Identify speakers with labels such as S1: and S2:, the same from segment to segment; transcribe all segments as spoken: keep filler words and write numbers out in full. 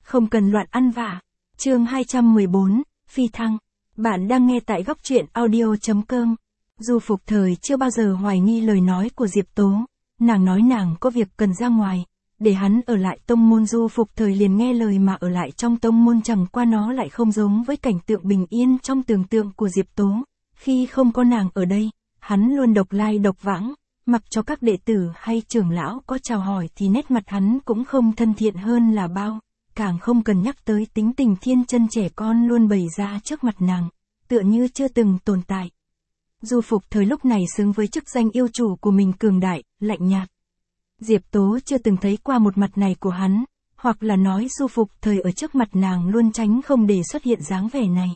S1: Không cần loạn ăn vạ. Chương hai trăm mười bốn, Phi thăng. Bạn đang nghe tại góc truyện audio chấm com. Du Phục Thời chưa bao giờ hoài nghi lời nói của Diệp Tố. Nàng nói nàng có việc cần ra ngoài, để hắn ở lại tông môn. Du Phục Thời liền nghe lời mà ở lại trong tông môn, chẳng qua nó lại không giống với cảnh tượng bình yên trong tưởng tượng của Diệp Tố. Khi không có nàng ở đây, hắn luôn độc lai độc vãng, mặc cho các đệ tử hay trưởng lão có chào hỏi thì nét mặt hắn cũng không thân thiện hơn là bao, càng không cần nhắc tới tính tình thiên chân trẻ con luôn bày ra trước mặt nàng, tựa như chưa từng tồn tại. Du Phục Thời lúc này xứng với chức danh yêu chủ của mình, cường đại, lạnh nhạt. Diệp Tố chưa từng thấy qua một mặt này của hắn, hoặc là nói Du Phục Thời ở trước mặt nàng luôn tránh không để xuất hiện dáng vẻ này.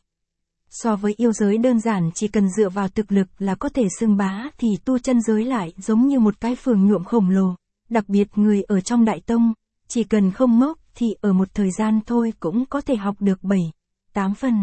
S1: So với yêu giới đơn giản chỉ cần dựa vào thực lực là có thể xưng bá, thì tu chân giới lại giống như một cái phường nhuộm khổng lồ, đặc biệt người ở trong đại tông, chỉ cần không ngốc thì ở một thời gian thôi cũng có thể học được bảy, tám phần.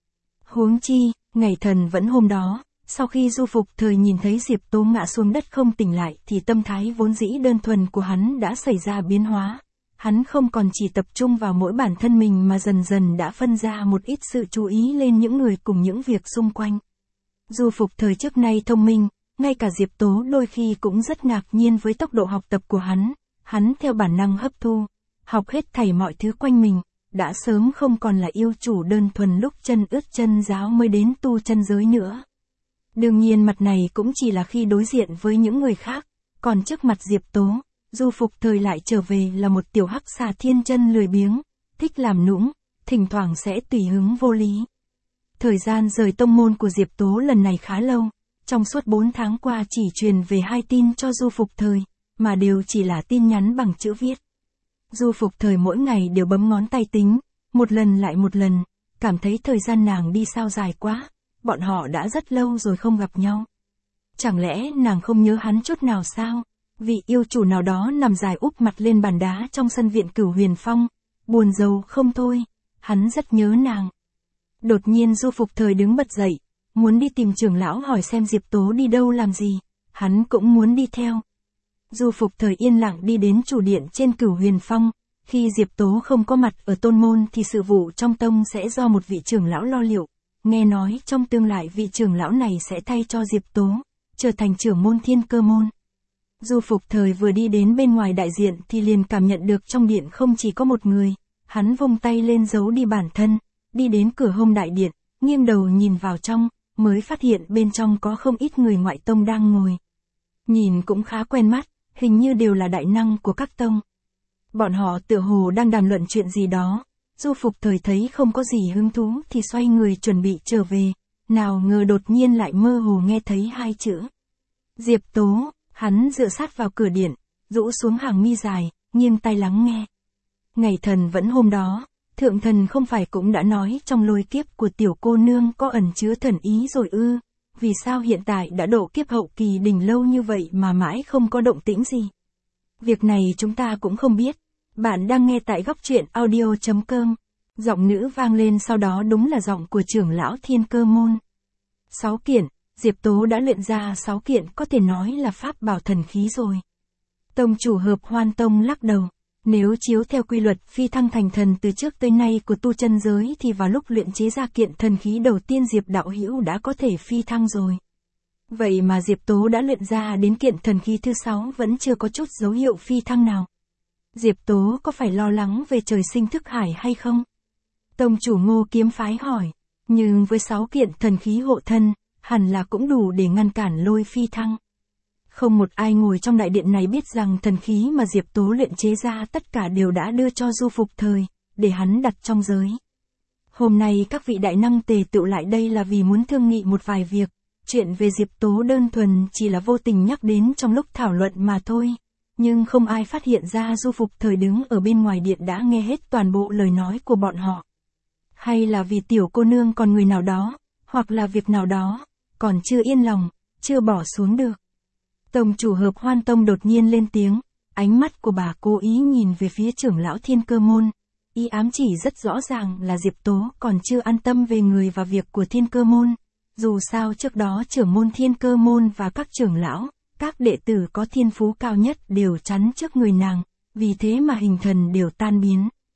S1: Huống chi, ngày thần vẫn hôm đó, sau khi Du Phục Thời nhìn thấy Diệp Tố ngã xuống đất không tỉnh lại thì tâm thái vốn dĩ đơn thuần của hắn đã xảy ra biến hóa. Hắn không còn chỉ tập trung vào mỗi bản thân mình mà dần dần đã phân ra một ít sự chú ý lên những người cùng những việc xung quanh. Du Phục Thời trước nay thông minh, ngay cả Diệp Tố đôi khi cũng rất ngạc nhiên với tốc độ học tập của hắn. Hắn theo bản năng hấp thu, học hết thảy mọi thứ quanh mình, đã sớm không còn là yêu chủ đơn thuần lúc chân ướt chân ráo mới đến tu chân giới nữa. Đương nhiên mặt này cũng chỉ là khi đối diện với những người khác, còn trước mặt Diệp Tố, Du Phục Thời lại trở về là một tiểu hắc xà thiên chân lười biếng, thích làm nũng, thỉnh thoảng sẽ tùy hứng vô lý. Thời gian rời tông môn của Diệp Tố lần này khá lâu, trong suốt bốn tháng qua chỉ truyền về hai tin cho Du Phục Thời, mà đều chỉ là tin nhắn bằng chữ viết. Du Phục Thời mỗi ngày đều bấm ngón tay tính, một lần lại một lần, cảm thấy thời gian nàng đi sao dài quá, bọn họ đã rất lâu rồi không gặp nhau. Chẳng lẽ nàng không nhớ hắn chút nào sao? Vị yêu chủ nào đó nằm dài úp mặt lên bàn đá trong sân viện Cửu Huyền Phong, buồn rầu không thôi, hắn rất nhớ nàng. Đột nhiên Du Phục Thời đứng bật dậy, muốn đi tìm trưởng lão hỏi xem Diệp Tố đi đâu làm gì, hắn cũng muốn đi theo. Du Phục Thời yên lặng đi đến chủ điện trên Cửu Huyền Phong, khi Diệp Tố không có mặt ở tôn môn thì sự vụ trong tông sẽ do một vị trưởng lão lo liệu, nghe nói trong tương lai vị trưởng lão này sẽ thay cho Diệp Tố, trở thành trưởng môn Thiên Cơ môn. Du Phục Thời vừa đi đến bên ngoài đại diện thì liền cảm nhận được trong điện không chỉ có một người, hắn vung tay lên giấu đi bản thân, đi đến cửa hông đại điện, nghiêng đầu nhìn vào trong, mới phát hiện bên trong có không ít người ngoại tông đang ngồi. Nhìn cũng khá quen mắt, hình như đều là đại năng của các tông. Bọn họ tựa hồ đang đàm luận chuyện gì đó, Du Phục Thời thấy không có gì hứng thú thì xoay người chuẩn bị trở về, nào ngờ đột nhiên lại mơ hồ nghe thấy hai chữ. Diệp Tố. Hắn dựa sát vào cửa điện, rũ xuống hàng mi dài, nghiêng tai lắng nghe. Ngày thần vẫn hôm đó, thượng thần không phải cũng đã nói trong lôi kiếp của tiểu cô nương có ẩn chứa thần ý rồi ư, vì sao hiện tại đã độ kiếp hậu kỳ đỉnh lâu như vậy mà mãi không có động tĩnh gì? Việc này chúng ta cũng không biết. Bạn đang nghe tại góc truyện audio chấm com. Giọng nữ vang lên, sau đó đúng là giọng của trưởng lão Thiên Cơ môn. Sáu kiện. Diệp Tố đã luyện ra sáu kiện có thể nói là pháp bảo thần khí rồi. Tông chủ Hợp Hoan Tông lắc đầu. Nếu chiếu theo quy luật phi thăng thành thần từ trước tới nay của tu chân giới thì vào lúc luyện chế ra kiện thần khí đầu tiên Diệp đạo hữu đã có thể phi thăng rồi. Vậy mà Diệp Tố đã luyện ra đến kiện thần khí thứ sáu vẫn chưa có chút dấu hiệu phi thăng nào. Diệp Tố có phải lo lắng về trời sinh thức hải hay không? Tông chủ Ngô Kiếm Phái hỏi. Nhưng với sáu kiện thần khí hộ thân, hẳn là cũng đủ để ngăn cản lôi phi thăng. Không một ai ngồi trong đại điện này biết rằng thần khí mà Diệp Tố luyện chế ra tất cả đều đã đưa cho Du Phục Thời, để hắn đặt trong giới. Hôm nay các vị đại năng tề tựu lại đây là vì muốn thương nghị một vài việc, chuyện về Diệp Tố đơn thuần chỉ là vô tình nhắc đến trong lúc thảo luận mà thôi, nhưng không ai phát hiện ra Du Phục Thời đứng ở bên ngoài điện đã nghe hết toàn bộ lời nói của bọn họ. Hay là vì tiểu cô nương còn người nào đó, hoặc là việc nào đó, còn chưa yên lòng, chưa bỏ xuống được. Tông chủ Hợp Hoan Tông đột nhiên lên tiếng, ánh mắt của bà cố ý nhìn về phía trưởng lão Thiên Cơ môn, ý ám chỉ rất rõ ràng là Diệp Tố còn chưa an tâm về người và việc của Thiên Cơ môn. Dù sao trước đó trưởng môn Thiên Cơ môn và các trưởng lão, các đệ tử có thiên phú cao nhất đều chắn trước người nàng, vì thế mà hình thần đều tan biến.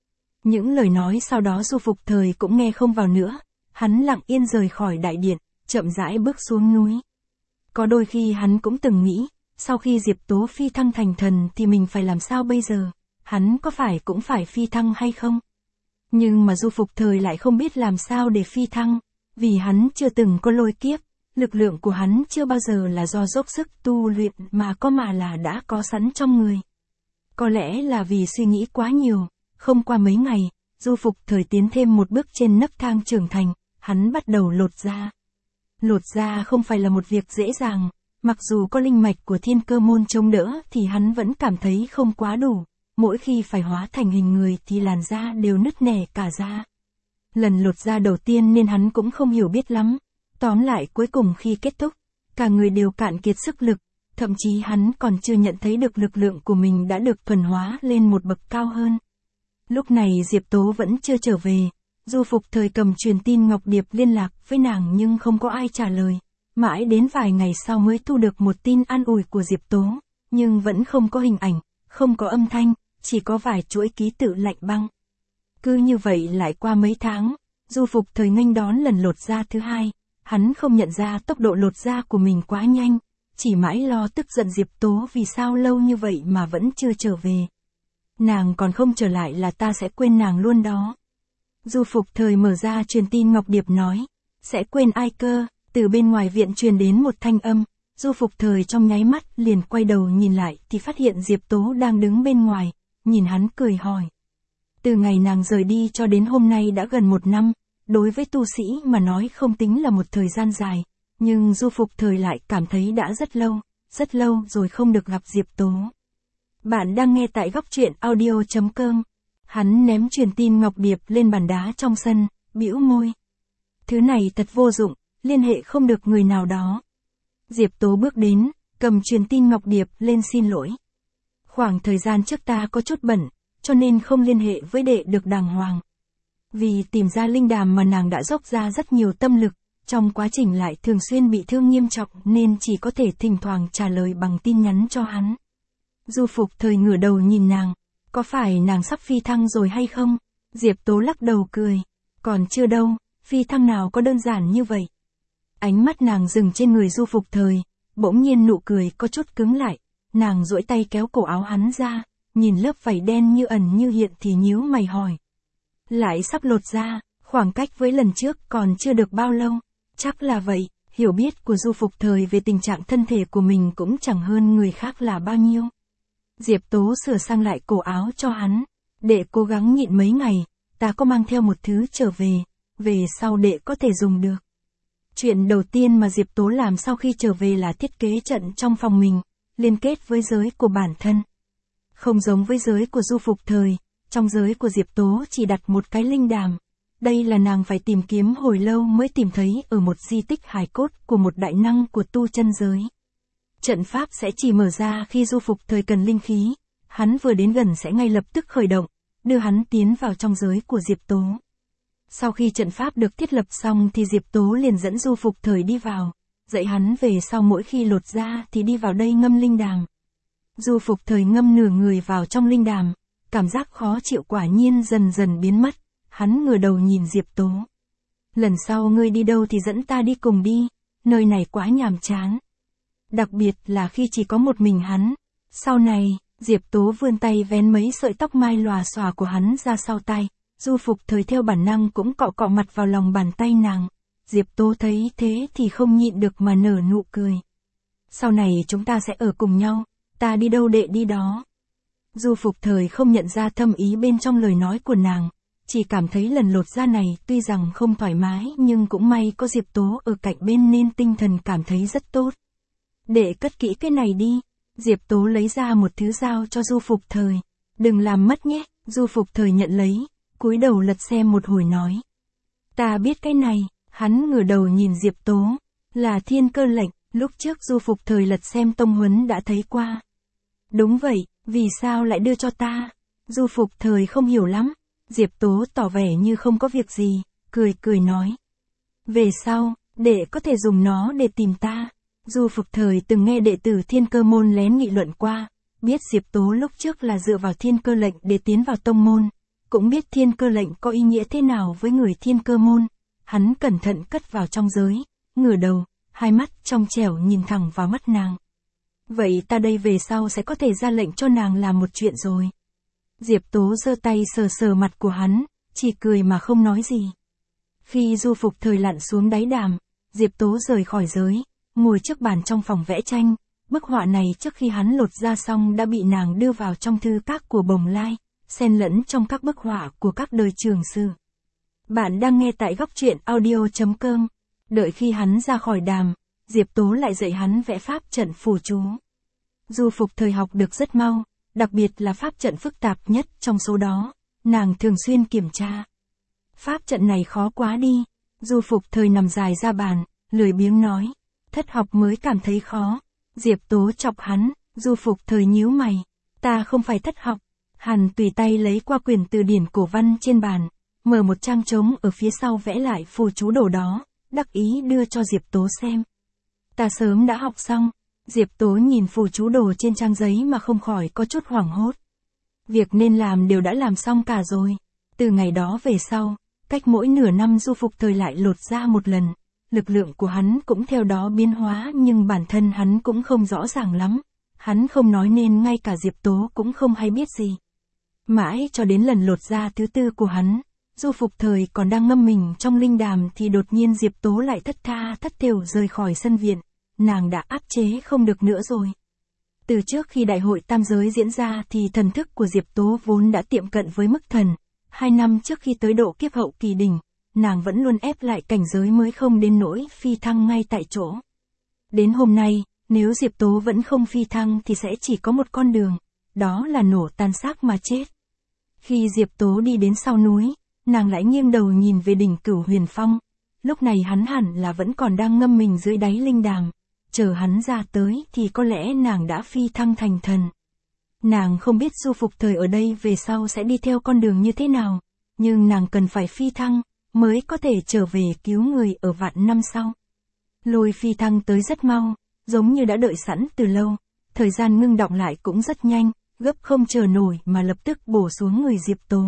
S1: Những lời nói sau đó Du Phục Thời cũng nghe không vào nữa, hắn lặng yên rời khỏi đại điện, chậm rãi bước xuống núi. Có đôi khi hắn cũng từng nghĩ, sau khi Diệp Tố phi thăng thành thần thì mình phải làm sao bây giờ, hắn có phải cũng phải phi thăng hay không? Nhưng mà Du Phục Thời lại không biết làm sao để phi thăng, vì hắn chưa từng có lôi kiếp, lực lượng của hắn chưa bao giờ là do dốc sức tu luyện mà có mà là đã có sẵn trong người. Có lẽ là vì suy nghĩ quá nhiều, không qua mấy ngày, Du Phục Thời tiến thêm một bước trên nấc thang trưởng thành, hắn bắt đầu lột da. Lột da không phải là một việc dễ dàng, mặc dù có linh mạch của Thiên Cơ Môn chống đỡ thì hắn vẫn cảm thấy không quá đủ, mỗi khi phải hóa thành hình người thì làn da đều nứt nẻ cả da. Lần lột da đầu tiên nên hắn cũng không hiểu biết lắm, tóm lại cuối cùng khi kết thúc, cả người đều cạn kiệt sức lực, thậm chí hắn còn chưa nhận thấy được lực lượng của mình đã được thuần hóa lên một bậc cao hơn. Lúc này Diệp Tố vẫn chưa trở về, Du Phục Thời cầm truyền tin Ngọc Điệp liên lạc với nàng nhưng không có ai trả lời, mãi đến vài ngày sau mới thu được một tin an ủi của Diệp Tố, nhưng vẫn không có hình ảnh, không có âm thanh, chỉ có vài chuỗi ký tự lạnh băng. Cứ như vậy lại qua mấy tháng, Du Phục Thời nghênh đón lần lột da thứ hai, hắn không nhận ra tốc độ lột da của mình quá nhanh, chỉ mãi lo tức giận Diệp Tố vì sao lâu như vậy mà vẫn chưa trở về. Nàng còn không trở lại là ta sẽ quên nàng luôn đó. Du Phục Thời mở ra truyền tin Ngọc Điệp nói, sẽ quên ai cơ, từ bên ngoài viện truyền đến một thanh âm, Du Phục Thời trong nháy mắt liền quay đầu nhìn lại thì phát hiện Diệp Tố đang đứng bên ngoài, nhìn hắn cười hỏi. Từ ngày nàng rời đi cho đến hôm nay đã gần một năm, đối với tu sĩ mà nói không tính là một thời gian dài, nhưng Du Phục Thời lại cảm thấy đã rất lâu, rất lâu rồi không được gặp Diệp Tố. Bạn đang nghe tại góc truyện audio chấm com. Hắn ném truyền tin Ngọc Điệp lên bàn đá trong sân, bĩu môi. Thứ này thật vô dụng, liên hệ không được người nào đó. Diệp Tố bước đến, cầm truyền tin Ngọc Điệp lên xin lỗi. Khoảng thời gian trước ta có chút bận, cho nên không liên hệ với đệ được đàng hoàng. Vì tìm ra linh đàm mà nàng đã dốc ra rất nhiều tâm lực, trong quá trình lại thường xuyên bị thương nghiêm trọng nên chỉ có thể thỉnh thoảng trả lời bằng tin nhắn cho hắn. Du Phục Thời ngửa đầu nhìn nàng, có phải nàng sắp phi thăng rồi hay không? Diệp Tố lắc đầu cười, còn chưa đâu, phi thăng nào có đơn giản như vậy. Ánh mắt nàng dừng trên người Du Phục Thời, bỗng nhiên nụ cười có chút cứng lại, nàng duỗi tay kéo cổ áo hắn ra, nhìn lớp vảy đen như ẩn như hiện thì nhíu mày hỏi. Lại sắp lột da, khoảng cách với lần trước còn chưa được bao lâu, chắc là vậy, hiểu biết của Du Phục Thời về tình trạng thân thể của mình cũng chẳng hơn người khác là bao nhiêu. Diệp Tố sửa sang lại cổ áo cho hắn, đệ cố gắng nhịn mấy ngày, ta có mang theo một thứ trở về, về sau đệ có thể dùng được. Chuyện đầu tiên mà Diệp Tố làm sau khi trở về là thiết kế trận trong phòng mình, liên kết với giới của bản thân. Không giống với giới của Du Phục Thời, trong giới của Diệp Tố chỉ đặt một cái linh đàm. Đây là nàng phải tìm kiếm hồi lâu mới tìm thấy ở một di tích hài cốt của một đại năng của tu chân giới. Trận pháp sẽ chỉ mở ra khi Du Phục Thời cần linh khí, hắn vừa đến gần sẽ ngay lập tức khởi động, đưa hắn tiến vào trong giới của Diệp Tố. Sau khi trận pháp được thiết lập xong thì Diệp Tố liền dẫn Du Phục Thời đi vào, dạy hắn về sau mỗi khi lột da thì đi vào đây ngâm linh đàm. Du Phục Thời ngâm nửa người vào trong linh đàm, cảm giác khó chịu quả nhiên dần dần biến mất, hắn ngửa đầu nhìn Diệp Tố. Lần sau ngươi đi đâu thì dẫn ta đi cùng đi, nơi này quá nhàm chán. Đặc biệt là khi chỉ có một mình hắn. Sau này, Diệp Tố vươn tay vén mấy sợi tóc mai lòa xòa của hắn ra sau tay, Du Phục Thời theo bản năng cũng cọ cọ mặt vào lòng bàn tay nàng. Diệp Tố thấy thế thì không nhịn được mà nở nụ cười. Sau này chúng ta sẽ ở cùng nhau, ta đi đâu đệ đi đó. Du Phục Thời không nhận ra thâm ý bên trong lời nói của nàng, chỉ cảm thấy lần lột da này tuy rằng không thoải mái nhưng cũng may có Diệp Tố ở cạnh bên nên tinh thần cảm thấy rất tốt. Để cất kỹ cái này đi, Diệp Tố lấy ra một thứ giao cho Du Phục Thời. Đừng làm mất nhé, Du Phục Thời nhận lấy, cúi đầu lật xem một hồi nói. Ta biết cái này, hắn ngửa đầu nhìn Diệp Tố, là thiên cơ lệnh, lúc trước Du Phục Thời lật xem tông huấn đã thấy qua. Đúng vậy, vì sao lại đưa cho ta? Du Phục Thời không hiểu lắm, Diệp Tố tỏ vẻ như không có việc gì, cười cười nói. Về sau, đệ có thể dùng nó để tìm ta. Du Phục Thời từng nghe đệ tử Thiên Cơ Môn lén nghị luận qua, biết Diệp Tố lúc trước là dựa vào thiên cơ lệnh để tiến vào tông môn, cũng biết thiên cơ lệnh có ý nghĩa thế nào với người thiên cơ môn. Hắn cẩn thận cất vào trong giới, ngửa đầu, hai mắt trong trẻo nhìn thẳng vào mắt nàng. Vậy ta đây về sau sẽ có thể ra lệnh cho nàng làm một chuyện rồi. Diệp Tố giơ tay sờ sờ mặt của hắn, chỉ cười mà không nói gì. Khi Du Phục Thời lặn xuống đáy đàm, Diệp Tố rời khỏi giới, ngồi trước bàn trong phòng vẽ tranh. Bức họa này trước khi hắn lột ra xong đã bị nàng đưa vào trong thư các của Bồng Lai, xen lẫn trong các bức họa của các đời trường sư. Bạn đang nghe tại góc truyện audio chấm com. Đợi khi hắn ra khỏi đàm, Diệp Tố lại dạy hắn vẽ pháp trận phù chú. Du Phục Thời học được rất mau, đặc biệt là pháp trận phức tạp nhất trong số đó, nàng thường xuyên kiểm tra. Pháp trận này khó quá đi, Du Phục Thời nằm dài ra bàn, lười biếng nói, thất học mới cảm thấy khó. Diệp Tố chọc hắn, Du Phục Thời nhíu mày, ta không phải thất học. Hắn tùy tay lấy qua quyển từ điển cổ văn trên bàn, mở một trang trống ở phía sau vẽ lại phù chú đồ đó, đắc ý đưa cho Diệp Tố xem. Ta sớm đã học xong. Diệp Tố nhìn phù chú đồ trên trang giấy mà không khỏi có chút hoảng hốt. Việc nên làm đều đã làm xong cả rồi. Từ ngày đó về sau, cách mỗi nửa năm Du Phục Thời lại lột ra một lần. Lực lượng của hắn cũng theo đó biến hóa nhưng bản thân hắn cũng không rõ ràng lắm. Hắn không nói nên ngay cả Diệp Tố cũng không hay biết gì. Mãi cho đến lần lột ra thứ tư của hắn, Du Phục Thời còn đang ngâm mình trong linh đàm thì đột nhiên Diệp Tố lại thất tha thất thểu rời khỏi sân viện. Nàng đã áp chế không được nữa rồi. Từ trước khi đại hội tam giới diễn ra thì thần thức của Diệp Tố vốn đã tiệm cận với mức thần. Hai năm trước khi tới độ kiếp hậu kỳ đỉnh, nàng vẫn luôn ép lại cảnh giới mới không đến nỗi phi thăng ngay tại chỗ. Đến hôm nay, nếu Diệp Tố vẫn không phi thăng thì sẽ chỉ có một con đường, đó là nổ tan xác mà chết. Khi Diệp Tố đi đến sau núi, nàng lại nghiêng đầu nhìn về đỉnh Cửu Huyền Phong. Lúc này hắn hẳn là vẫn còn đang ngâm mình dưới đáy linh đàm. Chờ hắn ra tới thì có lẽ nàng đã phi thăng thành thần. Nàng không biết Du Phục Thời ở đây về sau sẽ đi theo con đường như thế nào, nhưng nàng cần phải phi thăng, mới có thể trở về cứu người ở vạn năm sau. Lôi phi thăng tới rất mau, giống như đã đợi sẵn từ lâu, thời gian ngưng đọng lại cũng rất nhanh, gấp không chờ nổi mà lập tức bổ xuống người Diệp Tố.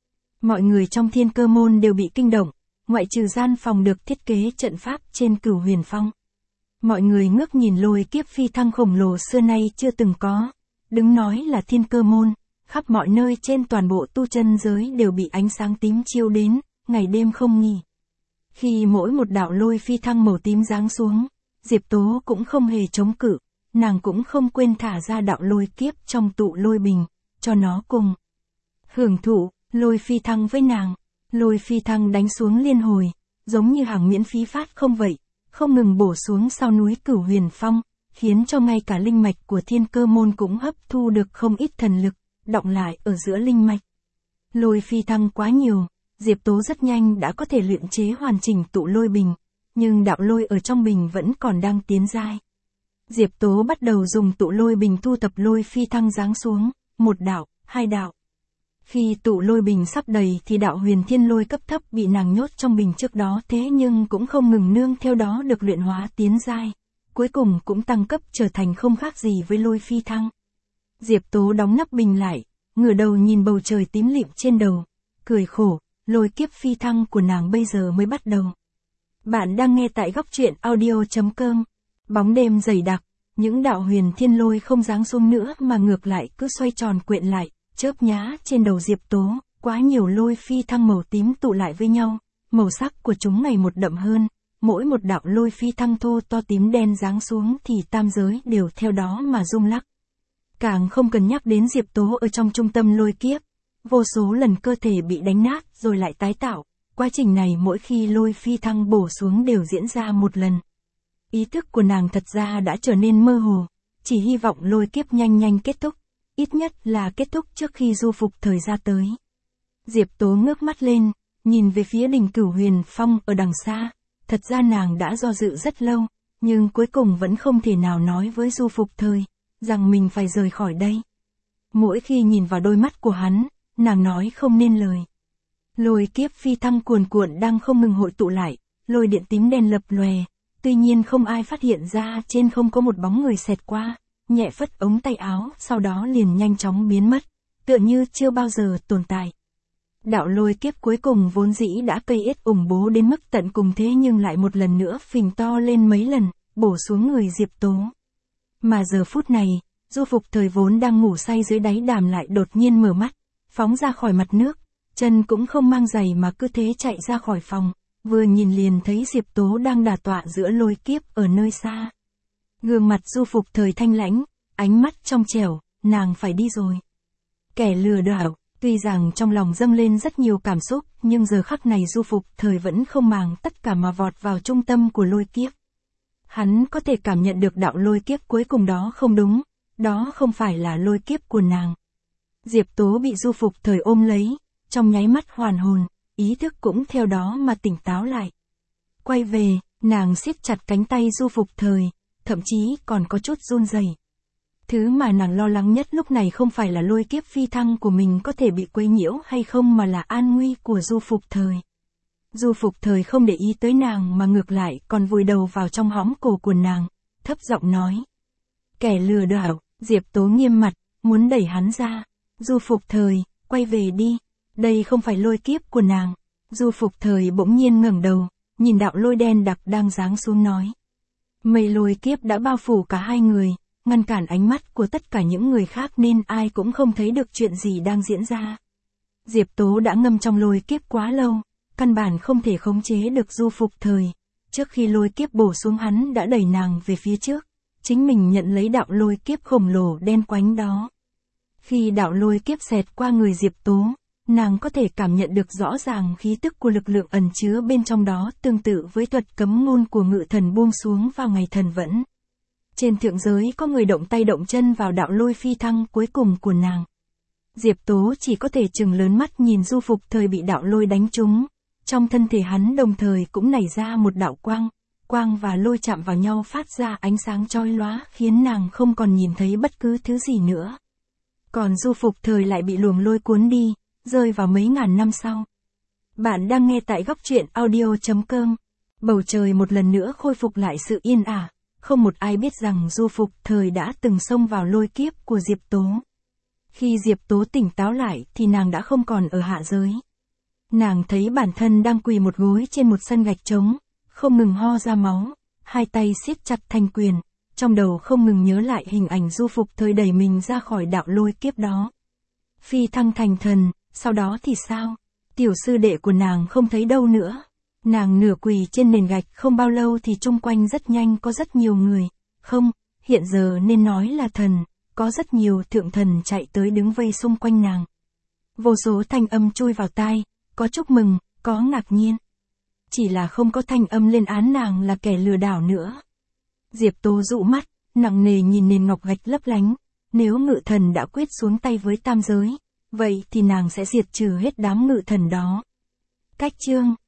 S1: Mọi người trong Thiên Cơ môn đều bị kinh động, ngoại trừ gian phòng được thiết kế trận pháp trên Cửu Huyền Phong. Mọi người ngước nhìn lôi kiếp phi thăng khổng lồ xưa nay chưa từng có, đứng nói là Thiên Cơ môn, khắp mọi nơi trên toàn bộ tu chân giới đều bị ánh sáng tím chiếu đến, ngày đêm không nghỉ. Khi mỗi một đạo lôi phi thăng màu tím giáng xuống, Diệp Tố cũng không hề chống cự, nàng cũng không quên thả ra đạo lôi kiếp trong tụ lôi bình, cho nó cùng hưởng thụ lôi phi thăng với nàng. Lôi phi thăng đánh xuống liên hồi, giống như hàng miễn phí phát không vậy, không ngừng bổ xuống sau núi Cửu Huyền Phong, khiến cho ngay cả linh mạch của Thiên Cơ môn cũng hấp thu được không ít thần lực, đọng lại ở giữa linh mạch. Lôi phi thăng quá nhiều, Diệp Tố rất nhanh đã có thể luyện chế hoàn chỉnh tụ lôi bình, nhưng đạo lôi ở trong bình vẫn còn đang tiến giai. Diệp Tố bắt đầu dùng tụ lôi bình thu tập lôi phi thăng giáng xuống, một đạo, hai đạo. Khi tụ lôi bình sắp đầy thì đạo huyền thiên lôi cấp thấp bị nàng nhốt trong bình trước đó thế nhưng cũng không ngừng nương theo đó được luyện hóa tiến giai. Cuối cùng cũng tăng cấp trở thành không khác gì với lôi phi thăng. Diệp Tố đóng nắp bình lại, ngửa đầu nhìn bầu trời tím lịm trên đầu, cười khổ, lôi kiếp phi thăng của nàng bây giờ mới bắt đầu. Bạn đang nghe tại góc truyện audio chấm com. Bóng đêm dày đặc, những đạo huyền thiên lôi không giáng xuống nữa mà ngược lại cứ xoay tròn quyện lại, chớp nhá trên đầu Diệp Tố, quá nhiều lôi phi thăng màu tím tụ lại với nhau, màu sắc của chúng ngày một đậm hơn, mỗi một đạo lôi phi thăng thô to tím đen giáng xuống thì tam giới đều theo đó mà rung lắc. Càng không cần nhắc đến Diệp Tố ở trong trung tâm lôi kiếp, vô số lần cơ thể bị đánh nát rồi lại tái tạo, quá trình này mỗi khi lôi phi thăng bổ xuống đều diễn ra một lần. Ý thức của nàng thật ra đã trở nên mơ hồ, chỉ hy vọng lôi kiếp nhanh nhanh kết thúc, ít nhất là kết thúc trước khi Du Phục Thời ra tới. Diệp Tố ngước mắt lên, nhìn về phía đỉnh Cửu Huyền Phong ở đằng xa, thật ra nàng đã do dự rất lâu, nhưng cuối cùng vẫn không thể nào nói với Du Phục Thời, rằng mình phải rời khỏi đây. Mỗi khi nhìn vào đôi mắt của hắn, nàng nói không nên lời. Lôi kiếp phi thăng cuồn cuộn đang không ngừng hội tụ lại, lôi điện tím đen lập lòe, tuy nhiên không ai phát hiện ra trên không có một bóng người xẹt qua, nhẹ phất ống tay áo, sau đó liền nhanh chóng biến mất, tựa như chưa bao giờ tồn tại. Đạo lôi kiếp cuối cùng vốn dĩ đã cây yết ủng bố đến mức tận cùng thế nhưng lại một lần nữa phình to lên mấy lần, bổ xuống người Diệp Tố. Mà giờ phút này, Du Phục Thời vốn đang ngủ say dưới đáy đàm lại đột nhiên mở mắt, phóng ra khỏi mặt nước, chân cũng không mang giày mà cứ thế chạy ra khỏi phòng, vừa nhìn liền thấy Diệp Tố đang đả tọa giữa lôi kiếp ở nơi xa. Gương mặt Du Phục Thời thanh lãnh, ánh mắt trong trẻo, nàng phải đi rồi. Kẻ lừa đảo, tuy rằng trong lòng dâng lên rất nhiều cảm xúc, nhưng giờ khắc này Du Phục Thời vẫn không màng tất cả mà vọt vào trung tâm của lôi kiếp. Hắn có thể cảm nhận được đạo lôi kiếp cuối cùng đó không đúng, đó không phải là lôi kiếp của nàng. Diệp Tố bị Du Phục Thời ôm lấy, trong nháy mắt hoàn hồn, ý thức cũng theo đó mà tỉnh táo lại. Quay về, nàng siết chặt cánh tay Du Phục Thời, thậm chí còn có chút run rẩy. Thứ mà nàng lo lắng nhất lúc này không phải là lôi kiếp phi thăng của mình có thể bị quấy nhiễu hay không mà là an nguy của Du Phục Thời. Du Phục Thời không để ý tới nàng mà ngược lại còn vùi đầu vào trong hõm cổ của nàng, thấp giọng nói. Kẻ lừa đảo, Diệp Tố nghiêm mặt, muốn đẩy hắn ra. Du Phục Thời, quay về đi, đây không phải lôi kiếp của nàng. Du Phục Thời bỗng nhiên ngẩng đầu, nhìn đạo lôi đen đặc đang giáng xuống nói. Mây lôi kiếp đã bao phủ cả hai người, ngăn cản ánh mắt của tất cả những người khác nên ai cũng không thấy được chuyện gì đang diễn ra. Diệp Tố đã ngâm trong lôi kiếp quá lâu, căn bản không thể khống chế được Du Phục Thời. Trước khi lôi kiếp bổ xuống hắn đã đẩy nàng về phía trước, chính mình nhận lấy đạo lôi kiếp khổng lồ đen quánh đó. Khi đạo lôi kiếp xẹt qua người Diệp Tố, nàng có thể cảm nhận được rõ ràng khí tức của lực lượng ẩn chứa bên trong đó tương tự với thuật cấm ngôn của ngự thần buông xuống vào ngày thần vẫn. Trên thượng giới có người động tay động chân vào đạo lôi phi thăng cuối cùng của nàng. Diệp Tố chỉ có thể trừng lớn mắt nhìn Du Phục Thời bị đạo lôi đánh trúng. Trong thân thể hắn đồng thời cũng nảy ra một đạo quang, quang và lôi chạm vào nhau phát ra ánh sáng chói lóa khiến nàng không còn nhìn thấy bất cứ thứ gì nữa. Còn Du Phục Thời lại bị luồng lôi cuốn đi, rơi vào mấy ngàn năm sau. Bạn đang nghe tại góc truyện audio chấm com. Bầu trời một lần nữa khôi phục lại sự yên ả, không một ai biết rằng Du Phục Thời đã từng xông vào lôi kiếp của Diệp Tố. Khi Diệp Tố tỉnh táo lại thì nàng đã không còn ở hạ giới. Nàng thấy bản thân đang quỳ một gối trên một sân gạch trống, không ngừng ho ra máu, hai tay siết chặt thanh quyền, trong đầu không ngừng nhớ lại hình ảnh Du Phục Thời đẩy mình ra khỏi đạo lôi kiếp đó. Phi thăng thành thần, sau đó thì sao? Tiểu sư đệ của nàng không thấy đâu nữa. Nàng nửa quỳ trên nền gạch không bao lâu thì chung quanh rất nhanh có rất nhiều người, không, hiện giờ nên nói là thần, có rất nhiều thượng thần chạy tới đứng vây xung quanh nàng. Vô số thanh âm chui vào tai, có chúc mừng, có ngạc nhiên. Chỉ là không có thanh âm lên án nàng là kẻ lừa đảo nữa. Diệp Tố dụ mắt, nặng nề nhìn nền ngọc gạch lấp lánh, nếu ngự thần đã quyết xuống tay với tam giới, vậy thì nàng sẽ diệt trừ hết đám ngự thần đó. Cách chương